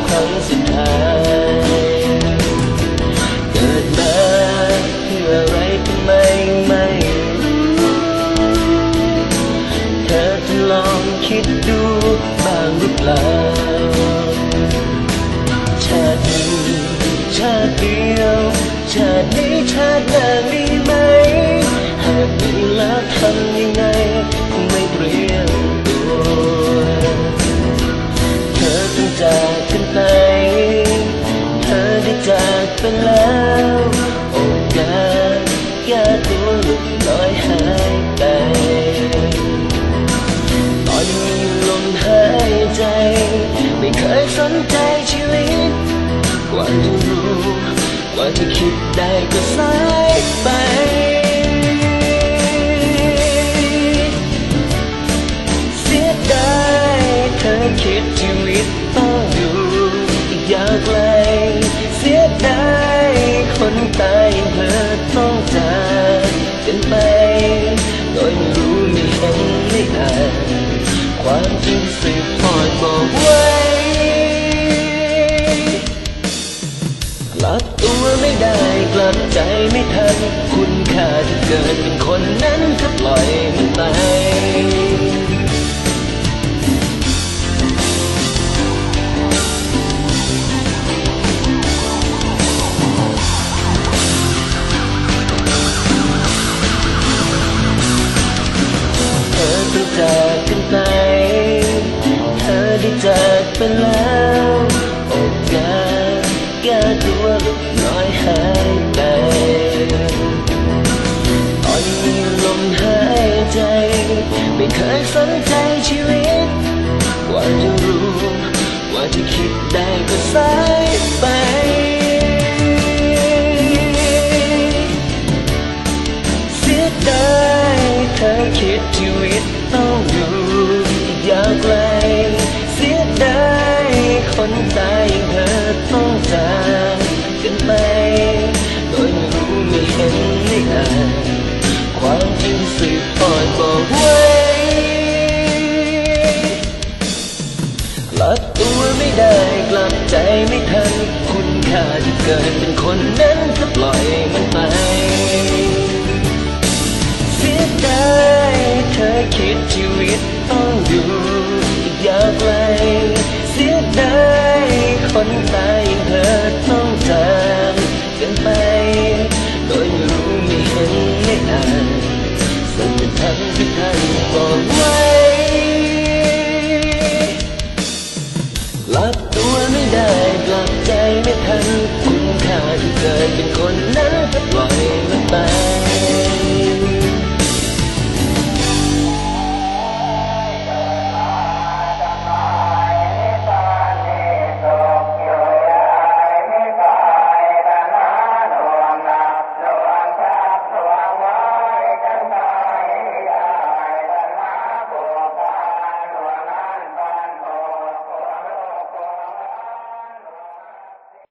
ครั้งสุดท้ายเกิดมาเพื่ออะไรทำไมไม่รู้เธอจะลองคิดดูบ้างหรือเปล่าชาตินี้ชาติเดียวชาตินี้ชาติหน้ามีไหมหากมีแล้วทำยังไงคงไม่เปลี่ยนตัวเธอต้องจากกันไปเธอได้จากไปแล้วโอกาสแก้ตัวหลุดลอยหายไปตอนมีลมหายใจไม่เคยสนใจชีวิตกว่าจะรู้กว่าจะคิดได้ก็สายไปเสียดายเธอคิดชีวิตต้องอยู่อีกยาวไกลเสียดายคนตายเธอต้องจากกันไปโดยไม่รู้ไม่เห็นไม่อ่านความจริงสืบทอดบอกไว้กลับตัวไม่ได้กลับใจไม่ทันคุณค่าที่เกิดเป็นคนนั้นก็ปล่อยมันไปเธอต้องจากกันไปเธอได้จากไปแล้วโอกาสแก้ตัวหลุดลอยหายไปตอนมีลมหายใจไม่เคยสนใจชีวิตกว่าจะรู้กว่าจะคิดได้ก็สายไปเสียดายเธอคิดชีวิตต้องอยู่อีกยาวไกลเสียดายคนตายอย่างเธอต้องจากกันไปโดยไม่รู้ไม่เห็นไม่อ่านความจริงสืบทอดบอกไว้กลับตัวไม่ได้กลับใจไม่ทันคุณค่าที่เกิดเป็นคนนั้นก็ปล่อยมันไปเสียดายเธอคิดชีวิตต้องอยู่อีกยาวไกลเสียดายคนตายอย่างเธอต้องจากกันไปโดยไม่รู้ไม่เห็นไม่อ่านสัจธรรมที่ท่านบอกไว้กลับตัวไม่ได้กลับใจไม่ทันคุณค่าที่เกิดเป็นคนนั้นก็ปล่อย